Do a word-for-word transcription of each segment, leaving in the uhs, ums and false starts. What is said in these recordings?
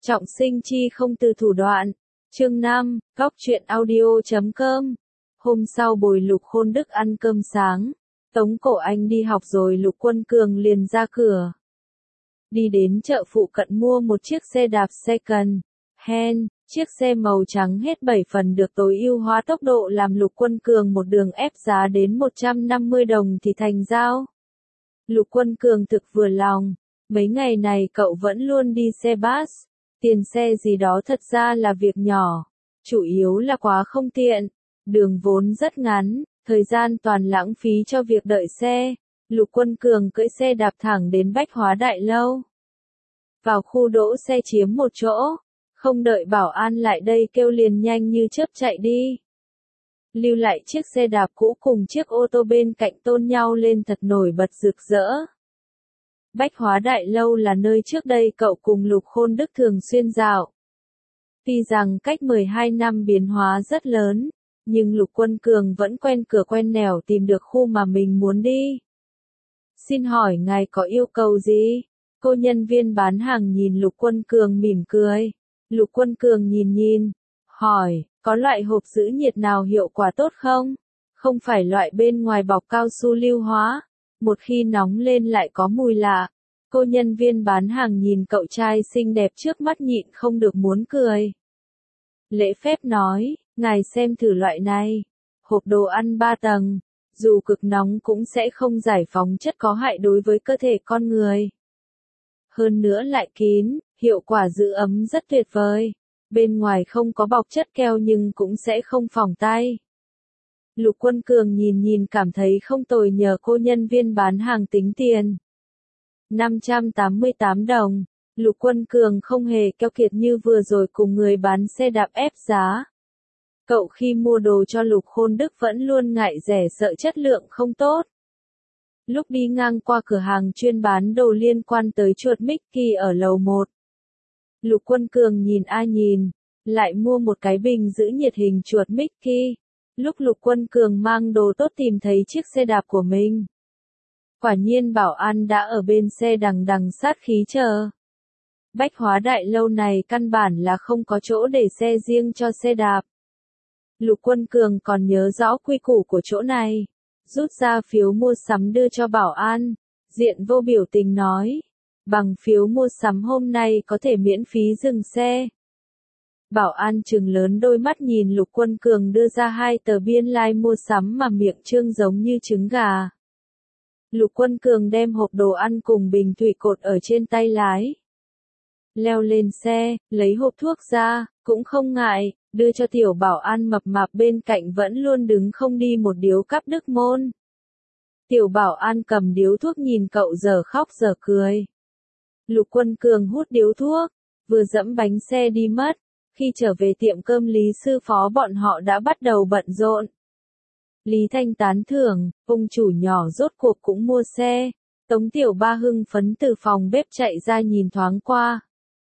Trọng sinh chi không từ thủ đoạn. Chương năm, Góc truyện audio chấm com. Hôm sau Bồi Lục Khôn Đức ăn cơm sáng, Tống Cổ Anh đi học rồi Lục Quân Cường liền ra cửa. Đi đến chợ phụ cận mua một chiếc xe đạp second hand, chiếc xe màu trắng hết bảy phần được tối ưu hóa tốc độ làm Lục Quân Cường một đường ép giá đến một trăm năm mươi đồng thì thành giao. Lục Quân Cường thực vừa lòng, mấy ngày này cậu vẫn luôn đi xe bus, tiền xe gì đó thật ra là việc nhỏ, chủ yếu là quá không tiện, đường vốn rất ngắn, thời gian toàn lãng phí cho việc đợi xe. Lục Quân Cường cưỡi xe đạp thẳng đến Bách Hóa Đại Lâu. Vào khu đỗ xe chiếm một chỗ, không đợi bảo an lại đây kêu liền nhanh như chớp chạy đi. Lưu lại chiếc xe đạp cũ cùng chiếc ô tô bên cạnh tôn nhau lên thật nổi bật rực rỡ. Bách Hóa Đại Lâu là nơi trước đây cậu cùng Lục Khôn Đức thường xuyên dạo. Tuy rằng cách mười hai năm biến hóa rất lớn, nhưng Lục Quân Cường vẫn quen cửa quen nẻo tìm được khu mà mình muốn đi. Xin hỏi ngài có yêu cầu gì? Cô nhân viên bán hàng nhìn Lục Quân Cường mỉm cười. Lục Quân Cường nhìn nhìn, hỏi, có loại hộp giữ nhiệt nào hiệu quả tốt không? Không phải loại bên ngoài bọc cao su lưu hóa, một khi nóng lên lại có mùi lạ. Cô nhân viên bán hàng nhìn cậu trai xinh đẹp trước mắt nhịn không được muốn cười. Lễ phép nói, ngài xem thử loại này, hộp đồ ăn ba tầng, dù cực nóng cũng sẽ không giải phóng chất có hại đối với cơ thể con người. Hơn nữa lại kín, hiệu quả giữ ấm rất tuyệt vời. Bên ngoài không có bọc chất keo nhưng cũng sẽ không phỏng tay. Lục Quân Cường nhìn nhìn cảm thấy không tồi nhờ cô nhân viên bán hàng tính tiền. năm trăm tám mươi tám đồng. Lục Quân Cường không hề keo kiệt như vừa rồi cùng người bán xe đạp ép giá. Cậu khi mua đồ cho Lục Khôn Đức vẫn luôn ngại rẻ sợ chất lượng không tốt. Lúc đi ngang qua cửa hàng chuyên bán đồ liên quan tới chuột Mickey ở lầu một. Lục Quân Cường nhìn a nhìn, lại mua một cái bình giữ nhiệt hình chuột Mickey. Lúc Lục Quân Cường mang đồ tốt tìm thấy chiếc xe đạp của mình. Quả nhiên bảo an đã ở bên xe đằng đằng sát khí chờ. Bách Hóa Đại Lâu này căn bản là không có chỗ để xe riêng cho xe đạp. Lục Quân Cường còn nhớ rõ quy củ của chỗ này. Rút ra phiếu mua sắm đưa cho bảo an. Diện vô biểu tình nói. Bằng phiếu mua sắm hôm nay có thể miễn phí dừng xe. Bảo an trừng lớn đôi mắt nhìn Lục Quân Cường đưa ra hai tờ biên lai mua sắm mà miệng trương giống như trứng gà. Lục Quân Cường đem hộp đồ ăn cùng bình thủy cột ở trên tay lái. Leo lên xe, lấy hộp thuốc ra, cũng không ngại, đưa cho tiểu bảo an mập mạp bên cạnh vẫn luôn đứng không đi một điếu cắp Đức Môn. Tiểu bảo an cầm điếu thuốc nhìn cậu giờ khóc giờ cười. Lục Quân Cường hút điếu thuốc, vừa dẫm bánh xe đi mất. Khi trở về tiệm cơm Lý sư phó bọn họ đã bắt đầu bận rộn. Lý Thanh tán thưởng, ông chủ nhỏ rốt cuộc cũng mua xe. Tống Tiểu Ba hưng phấn từ phòng bếp chạy ra nhìn thoáng qua.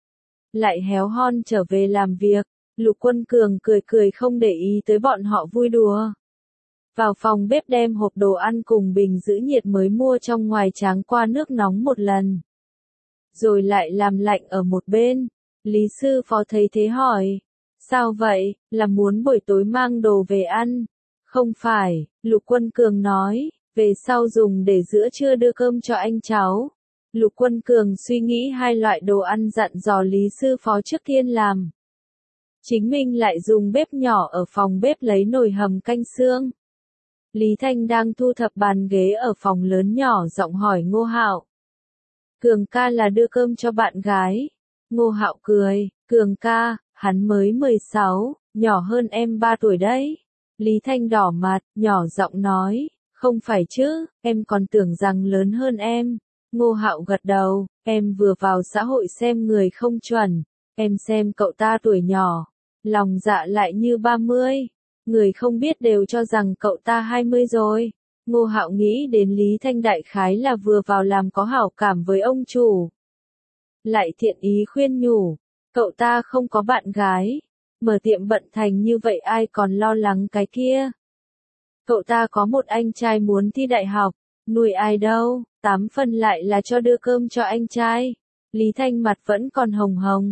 Lại héo hon trở về làm việc, Lục Quân Cường cười cười không để ý tới bọn họ vui đùa. Vào phòng bếp đem hộp đồ ăn cùng bình giữ nhiệt mới mua trong ngoài tráng qua nước nóng một lần. Rồi lại làm lạnh ở một bên. Lý sư phó thấy thế hỏi. Sao vậy, là muốn buổi tối mang đồ về ăn? Không phải, Lục Quân Cường nói, về sau dùng để giữa trưa đưa cơm cho anh cháu. Lục Quân Cường suy nghĩ hai loại đồ ăn dặn dò Lý sư phó trước tiên làm. Chính mình lại dùng bếp nhỏ ở phòng bếp lấy nồi hầm canh xương. Lý Thanh đang thu thập bàn ghế ở phòng lớn nhỏ giọng hỏi Ngô Hạo. Cường ca là đưa cơm cho bạn gái. Ngô Hạo cười, Cường ca, hắn mới mười sáu, nhỏ hơn em ba tuổi đấy. Lý Thanh đỏ mặt, nhỏ giọng nói, không phải chứ, em còn tưởng rằng lớn hơn em. Ngô Hạo gật đầu, em vừa vào xã hội xem người không chuẩn, em xem cậu ta tuổi nhỏ, lòng dạ lại như ba mươi. Người không biết đều cho rằng cậu ta hai mươi rồi. Ngô Hạo nghĩ đến Lý Thanh đại khái là vừa vào làm có hảo cảm với ông chủ. Lại thiện ý khuyên nhủ, cậu ta không có bạn gái, mở tiệm bận thành như vậy ai còn lo lắng cái kia. Cậu ta có một anh trai muốn thi đại học, nuôi ai đâu, tám phần lại là cho đưa cơm cho anh trai. Lý Thanh mặt vẫn còn hồng hồng,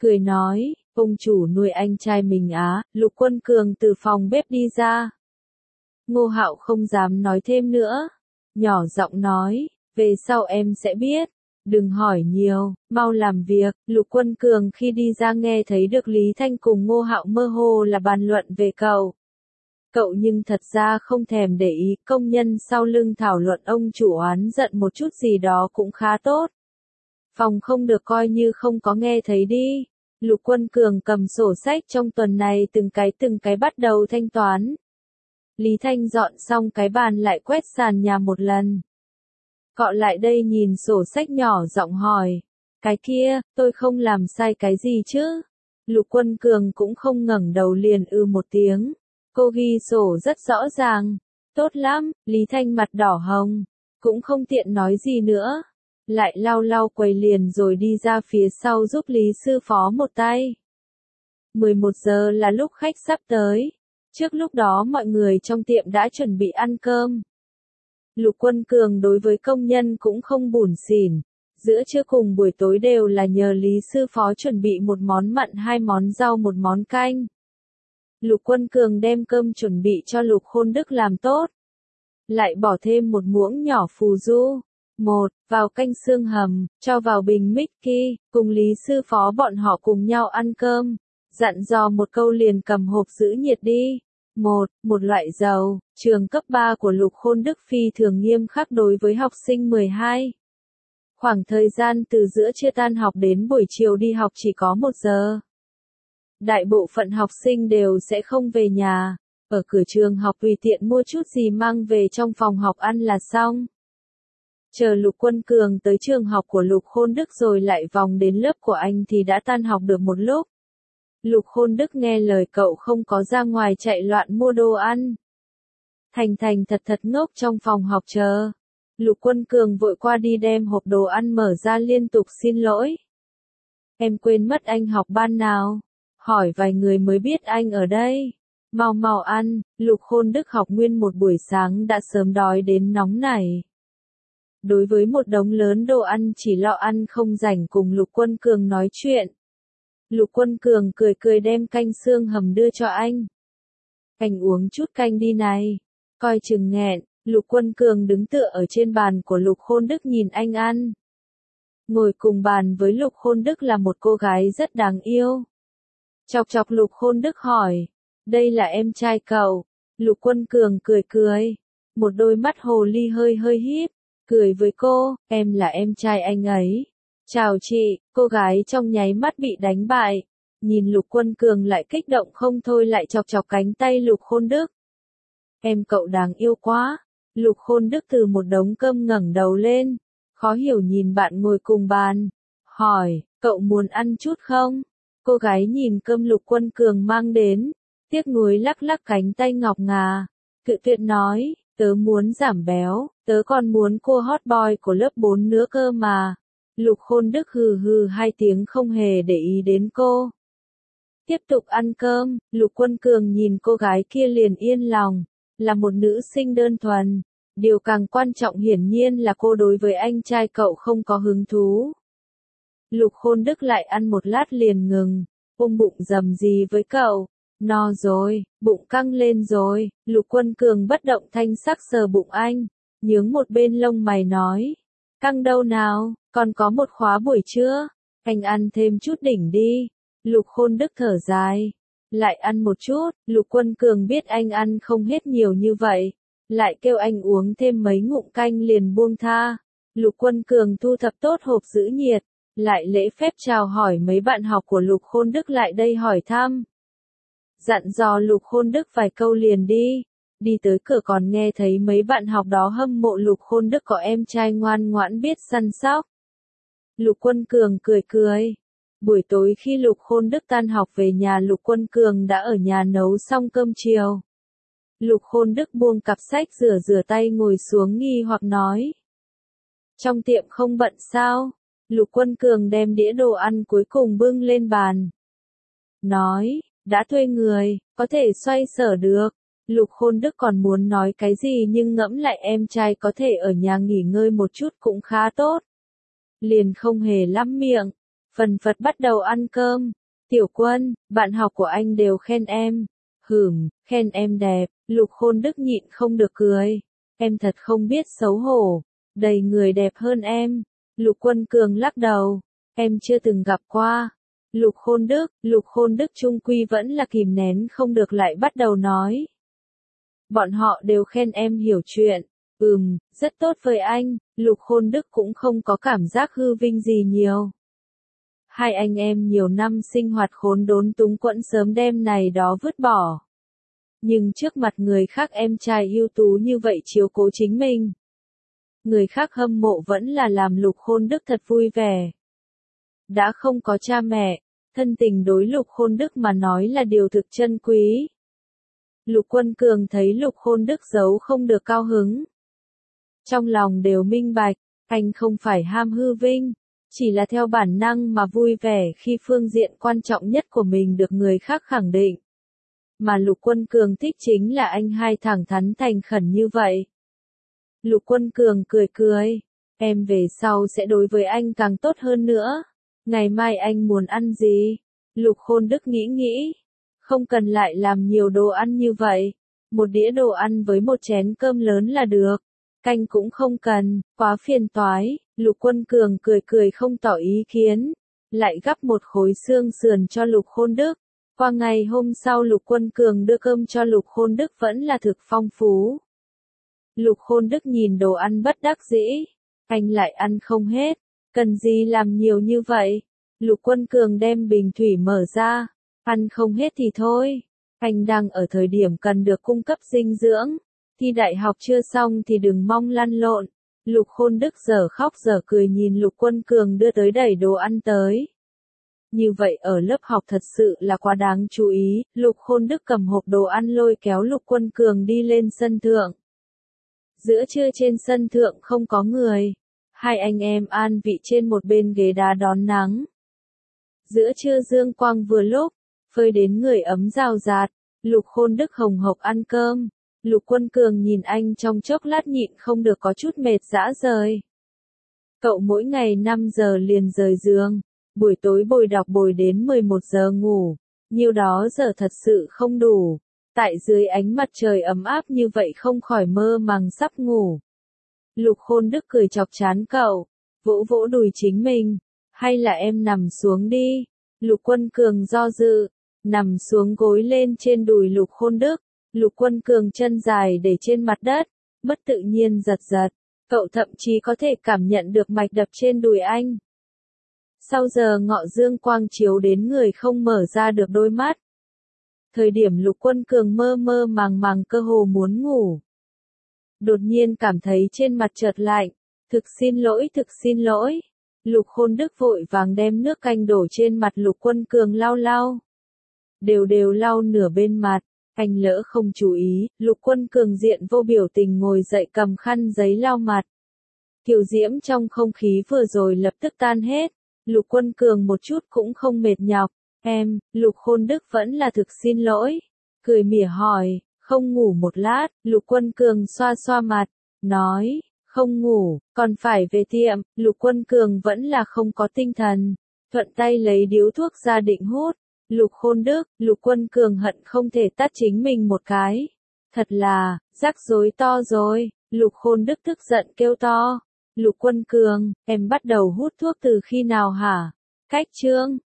cười nói, ông chủ nuôi anh trai mình á. Lục Quân Cường từ phòng bếp đi ra. Ngô Hạo không dám nói thêm nữa, nhỏ giọng nói, về sau em sẽ biết, đừng hỏi nhiều, mau làm việc. Lục Quân Cường khi đi ra nghe thấy được Lý Thanh cùng Ngô Hạo mơ hồ là bàn luận về cậu. Cậu nhưng thật ra không thèm để ý, công nhân sau lưng thảo luận ông chủ oán giận một chút gì đó cũng khá tốt. Phòng không được coi như không có nghe thấy đi. Lục Quân Cường cầm sổ sách trong tuần này từng cái từng cái bắt đầu thanh toán. Lý Thanh dọn xong cái bàn lại quét sàn nhà một lần. Cọ lại đây nhìn sổ sách nhỏ giọng hỏi, cái kia, tôi không làm sai cái gì chứ? Lục Quân Cường cũng không ngẩng đầu liền ư một tiếng. Cô ghi sổ rất rõ ràng. Tốt lắm, Lý Thanh mặt đỏ hồng, cũng không tiện nói gì nữa. Lại lau lau quầy liền rồi đi ra phía sau giúp Lý sư phó một tay. mười một giờ là lúc khách sắp tới. Trước lúc đó mọi người trong tiệm đã chuẩn bị ăn cơm. Lục Quân Cường đối với công nhân cũng không bủn xỉn. Giữa trưa cùng buổi tối đều là nhờ Lý sư phó chuẩn bị một món mặn, hai món rau, một món canh. Lục Quân Cường đem cơm chuẩn bị cho Lục Khôn Đức làm tốt. Lại bỏ thêm một muỗng nhỏ phù du. Một, vào canh xương hầm, cho vào bình Mickey, cùng Lý sư phó bọn họ cùng nhau ăn cơm. Dặn dò một câu liền cầm hộp giữ nhiệt đi. Một, một loại dầu, trường cấp ba của Lục Khôn Đức phi thường nghiêm khắc đối với học sinh mười hai. Khoảng thời gian từ giữa trưa tan học đến buổi chiều đi học chỉ có một giờ. Đại bộ phận học sinh đều sẽ không về nhà, ở cửa trường học tùy tiện mua chút gì mang về trong phòng học ăn là xong. Chờ Lục Quân Cường tới trường học của Lục Khôn Đức rồi lại vòng đến lớp của anh thì đã tan học được một lúc. Lục Khôn Đức nghe lời cậu không có ra ngoài chạy loạn mua đồ ăn. Thành thành thật thật ngốc trong phòng học chờ. Lục Quân Cường vội qua đi đem hộp đồ ăn mở ra liên tục xin lỗi. Em quên mất anh học ban nào. Hỏi vài người mới biết anh ở đây. Mau mau ăn. Lục Khôn Đức học nguyên một buổi sáng đã sớm đói đến nóng nảy. Đối với một đống lớn đồ ăn chỉ lo ăn không rảnh cùng Lục Quân Cường nói chuyện. Lục Quân Cường cười cười đem canh xương hầm đưa cho anh. Anh uống chút canh đi này. Coi chừng nghẹn. Lục Quân Cường đứng tựa ở trên bàn của Lục Khôn Đức nhìn anh ăn. Ngồi cùng bàn với Lục Khôn Đức là một cô gái rất đáng yêu. Chọc chọc Lục Khôn Đức hỏi. Đây là em trai cậu. Lục Quân Cường cười cười. Một đôi mắt hồ ly hơi hơi híp. Cười với cô, em là em trai anh ấy. Chào chị, cô gái trong nháy mắt bị đánh bại. Nhìn Lục Quân Cường lại kích động không thôi lại chọc chọc cánh tay Lục Khôn Đức. Em cậu đáng yêu quá. Lục Khôn Đức từ một đống cơm ngẩng đầu lên. Khó hiểu nhìn bạn ngồi cùng bàn. Hỏi, cậu muốn ăn chút không? Cô gái nhìn cơm Lục Quân Cường mang đến. Tiếc nuối lắc lắc cánh tay ngọc ngà. Cự tuyệt nói, tớ muốn giảm béo, tớ còn muốn cô hot boy của lớp bốn nữa cơ mà. Lục Khôn Đức hừ hừ hai tiếng không hề để ý đến cô. Tiếp tục ăn cơm, Lục Quân Cường nhìn cô gái kia liền yên lòng. Là một nữ sinh đơn thuần. Điều càng quan trọng hiển nhiên là cô đối với anh trai cậu không có hứng thú. Lục Khôn Đức lại ăn một lát liền ngừng. Ôm bụng rầm gì với cậu. No rồi, bụng căng lên rồi. Lục Quân Cường bất động thanh sắc sờ bụng anh. Nhướng một bên lông mày nói. Căng đâu nào, còn có một khóa buổi trưa. Anh ăn thêm chút đỉnh đi. Lục Khôn Đức thở dài. Lại ăn một chút. Lục Quân Cường biết anh ăn không hết nhiều như vậy. Lại kêu anh uống thêm mấy ngụm canh liền buông tha. Lục Quân Cường thu thập tốt hộp giữ nhiệt. Lại lễ phép chào hỏi mấy bạn học của Lục Khôn Đức lại đây hỏi thăm. Dặn dò Lục Khôn Đức vài câu liền đi. Đi tới cửa còn nghe thấy mấy bạn học đó hâm mộ Lục Khôn Đức có em trai ngoan ngoãn biết săn sóc. Lục Quân Cường cười cười. Buổi tối khi Lục Khôn Đức tan học về nhà Lục Quân Cường đã ở nhà nấu xong cơm chiều. Lục Khôn Đức buông cặp sách rửa rửa tay ngồi xuống nghi hoặc nói. Trong tiệm không bận sao? Lục Quân Cường đem đĩa đồ ăn cuối cùng bưng lên bàn. Nói, đã thuê người, có thể xoay sở được. Lục Khôn Đức còn muốn nói cái gì nhưng ngẫm lại em trai có thể ở nhà nghỉ ngơi một chút cũng khá tốt. Liền không hề lắm miệng. Phần phật bắt đầu ăn cơm. Tiểu Quân, bạn học của anh đều khen em. Hửm, khen em đẹp, Lục Khôn Đức nhịn không được cười. Em thật không biết xấu hổ, đầy người đẹp hơn em. Lục Quân Cường lắc đầu, em chưa từng gặp qua. Lục Khôn Đức, Lục Khôn Đức trung quy vẫn là kìm nén không được lại bắt đầu nói. Bọn họ đều khen em hiểu chuyện. Ừm, rất tốt với anh, Lục Khôn Đức cũng không có cảm giác hư vinh gì nhiều. Hai anh em nhiều năm sinh hoạt khốn đốn túng quẫn sớm đêm này đó vứt bỏ. Nhưng trước mặt người khác em trai ưu tú như vậy chiếu cố chính mình. Người khác hâm mộ vẫn là làm Lục Khôn Đức thật vui vẻ. Đã không có cha mẹ, thân tình đối Lục Khôn Đức mà nói là điều thực chân quý. Lục Quân Cường thấy Lục Khôn Đức giấu không được cao hứng. Trong lòng đều minh bạch, anh không phải ham hư vinh, chỉ là theo bản năng mà vui vẻ khi phương diện quan trọng nhất của mình được người khác khẳng định. Mà Lục Quân Cường thích chính là anh hai thẳng thắn thành khẩn như vậy. Lục Quân Cường cười cười, em về sau sẽ đối với anh càng tốt hơn nữa. Ngày mai anh muốn ăn gì? Lục Khôn Đức nghĩ nghĩ, không cần lại làm nhiều đồ ăn như vậy. Một đĩa đồ ăn với một chén cơm lớn là được. Canh cũng không cần, quá phiền toái. Lục Quân Cường cười cười không tỏ ý kiến. Lại gắp một khối xương sườn cho Lục Khôn Đức. Qua ngày hôm sau Lục Quân Cường đưa cơm cho Lục Khôn Đức vẫn là thực phong phú. Lục Khôn Đức nhìn đồ ăn bất đắc dĩ. Anh lại ăn không hết. Cần gì làm nhiều như vậy? Lục Quân Cường đem bình thủy mở ra. Ăn không hết thì thôi. Anh đang ở thời điểm cần được cung cấp dinh dưỡng. Thi đại học chưa xong thì đừng mong lăn lộn. Lục Khôn Đức giờ khóc giờ cười nhìn Lục Quân Cường đưa tới đầy đồ ăn tới. Như vậy ở lớp học thật sự là quá đáng chú ý. Lục Khôn Đức cầm hộp đồ ăn lôi kéo Lục Quân Cường đi lên sân thượng. Giữa trưa trên sân thượng không có người. Hai anh em an vị trên một bên ghế đá đón nắng. Giữa trưa dương quang vừa lúc, phơi đến người ấm rào rạt. Lục Khôn Đức hồng hộc ăn cơm. Lục Quân Cường nhìn anh trong chốc lát nhịn không được có chút mệt dã rời. Cậu mỗi ngày năm giờ liền rời giường, buổi tối bồi đọc bồi đến mười một giờ ngủ, nhiêu đó giờ thật sự không đủ. Tại dưới ánh mặt trời ấm áp như vậy không khỏi mơ màng sắp ngủ. Lục Khôn Đức cười chọc chán cậu, vỗ vỗ đùi chính mình, hay là em nằm xuống đi. Lục Quân Cường do dự, nằm xuống gối lên trên đùi Lục Khôn Đức. Lục Quân Cường chân dài để trên mặt đất, bất tự nhiên giật giật, cậu thậm chí có thể cảm nhận được mạch đập trên đùi anh. Sau giờ ngọ dương quang chiếu đến người không mở ra được đôi mắt. Thời điểm Lục Quân Cường mơ mơ màng màng cơ hồ muốn ngủ. Đột nhiên cảm thấy trên mặt chợt lạnh, thực xin lỗi thực xin lỗi. Lục Khôn Đức vội vàng đem nước canh đổ trên mặt Lục Quân Cường lau lau. Đều đều lau nửa bên mặt. Anh lỡ không chú ý, Lục Quân Cường diện vô biểu tình ngồi dậy cầm khăn giấy lau mặt. Kiều diễm trong không khí vừa rồi lập tức tan hết. Lục Quân Cường một chút cũng không mệt nhọc. Em, Lục Khôn Đức vẫn là thực xin lỗi. Cười mỉa hỏi, không ngủ một lát, Lục Quân Cường xoa xoa mặt, nói, không ngủ, còn phải về tiệm. Lục Quân Cường vẫn là không có tinh thần. Thuận tay lấy điếu thuốc ra định hút. Lục Khôn Đức, Lục Quân Cường hận không thể tát chính mình một cái. Thật là, rắc rối to rồi. Lục Khôn Đức tức giận kêu to. Lục Quân Cường, em bắt đầu hút thuốc từ khi nào hả? Cách chương,